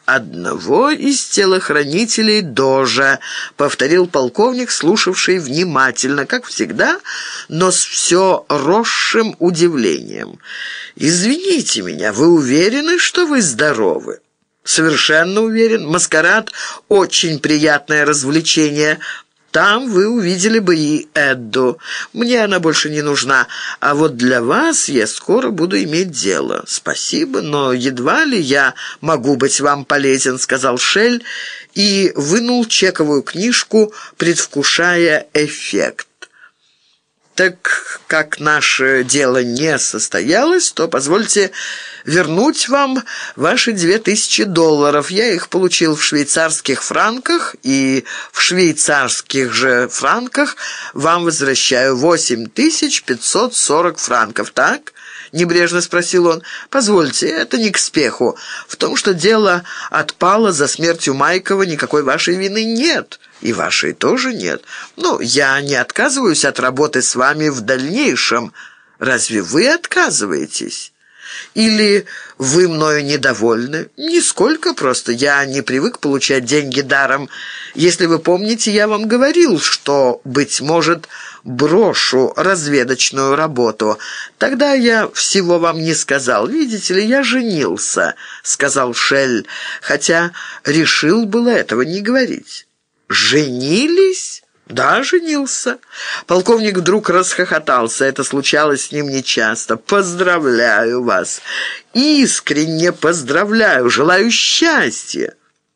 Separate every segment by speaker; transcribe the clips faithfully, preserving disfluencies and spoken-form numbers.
Speaker 1: одного из телохранителей Дожа», — повторил полковник, слушавший внимательно, как всегда, но с все росшим удивлением. «Извините меня, вы уверены, что вы здоровы?» «Совершенно уверен. Маскарад — очень приятное развлечение. Там вы увидели бы и Эдду. Мне она больше не нужна. А вот для вас я скоро буду иметь дело. Спасибо, но едва ли я могу быть вам полезен», — сказал Шель и вынул чековую книжку, предвкушая эффект. «Так как наше дело не состоялось, то позвольте вернуть вам ваши две тысячи долларов. Я их получил в швейцарских франках, и в швейцарских же франках вам возвращаю восемь тысяч пятьсот сорок франков, так?» — небрежно спросил он. «Позвольте, это не к спеху. В том, что дело отпало за смертью Майкова, никакой вашей вины нет». «И вашей тоже нет. Ну, я не отказываюсь от работы с вами в дальнейшем. Разве вы отказываетесь? Или вы мною недовольны?» «Нисколько, просто я не привык получать деньги даром. Если вы помните, я вам говорил, что, быть может, брошу разведочную работу. Тогда я всего вам не сказал. Видите ли, я женился», — сказал Шель, хотя решил было этого не говорить. «Женились?» «Да, женился». Полковник вдруг расхохотался. Это случалось с ним нечасто. «Поздравляю вас! Искренне поздравляю! Желаю счастья!»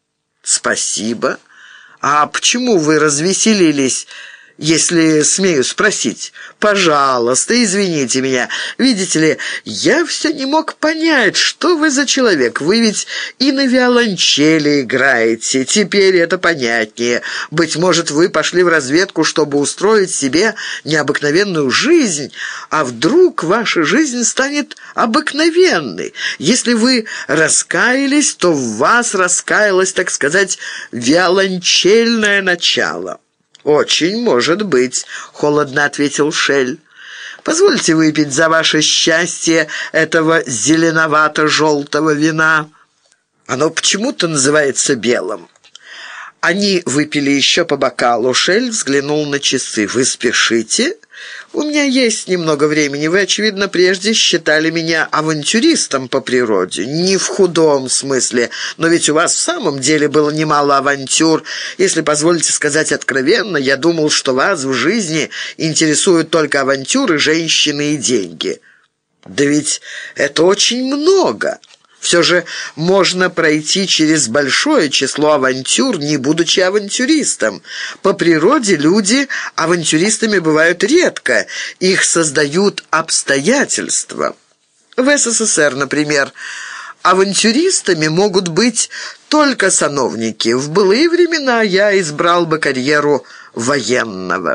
Speaker 1: «Спасибо. А почему вы развеселились, если смею спросить?» «Пожалуйста, извините меня. Видите ли, я все не мог понять, что вы за человек. Вы ведь и на виолончели играете. Теперь это понятнее. Быть может, вы пошли в разведку, чтобы устроить себе необыкновенную жизнь, а вдруг ваша жизнь станет обыкновенной. Если вы раскаялись, то в вас раскаялось, так сказать, виолончельное начало». «Очень может быть», — холодно ответил Шель. «Позвольте выпить за ваше счастье этого зеленовато-желтого вина. Оно почему-то называется белым». Они выпили еще по бокалу. Шель взглянул на часы. «Вы спешите? У меня есть немного времени. Вы, очевидно, прежде считали меня авантюристом по природе. Не в худом смысле, но ведь у вас в самом деле было немало авантюр. Если позволите сказать откровенно, я думал, что вас в жизни интересуют только авантюры, женщины и деньги». «Да ведь это очень много». Все же можно пройти через большое число авантюр, не будучи авантюристом. По природе люди авантюристами бывают редко, их создают обстоятельства. В СССР, например, авантюристами могут быть только сановники. В былые времена я избрал бы карьеру военного.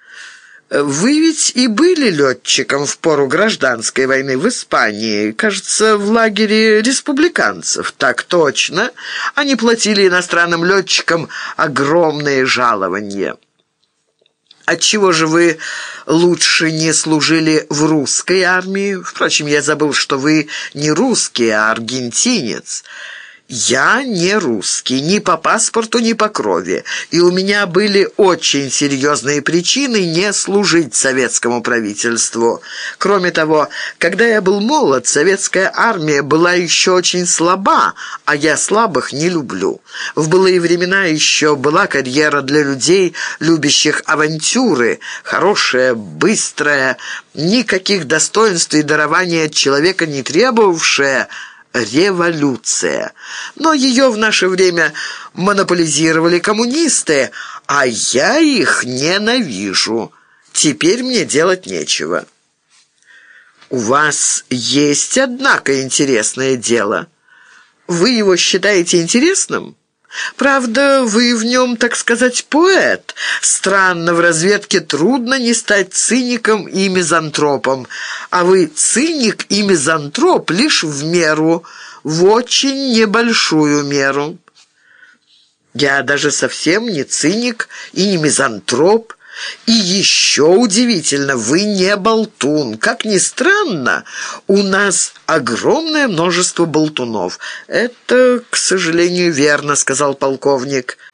Speaker 1: Вы ведь и были летчиком в пору гражданской войны в Испании, кажется, в лагере республиканцев. Так точно. Они платили иностранным летчикам огромные жалования. Отчего же вы лучше не служили в русской армии? Впрочем, я забыл, что вы не русский, а аргентинец. Я не русский, ни по паспорту, ни по крови, и у меня были очень серьезные причины не служить советскому правительству. Кроме того, когда я был молод, советская армия была еще очень слаба, а я слабых не люблю. В былые времена еще была карьера для людей, любящих авантюры, хорошая, быстрая, никаких достоинств и дарования от человека не требовавшая революция. Но ее в наше время монополизировали коммунисты, а я их ненавижу. Теперь мне делать нечего». «У вас есть, однако, интересное дело. Вы его считаете интересным? Правда, вы в нем, так сказать, поэт. Странно, в разведке трудно не стать циником и мизантропом. А вы циник и мизантроп лишь в меру, в очень небольшую меру». «Я даже совсем не циник и не мизантроп. И еще удивительно, вы не болтун. Как ни странно, у нас огромное множество болтунов. Это, к сожалению, верно, сказал полковник.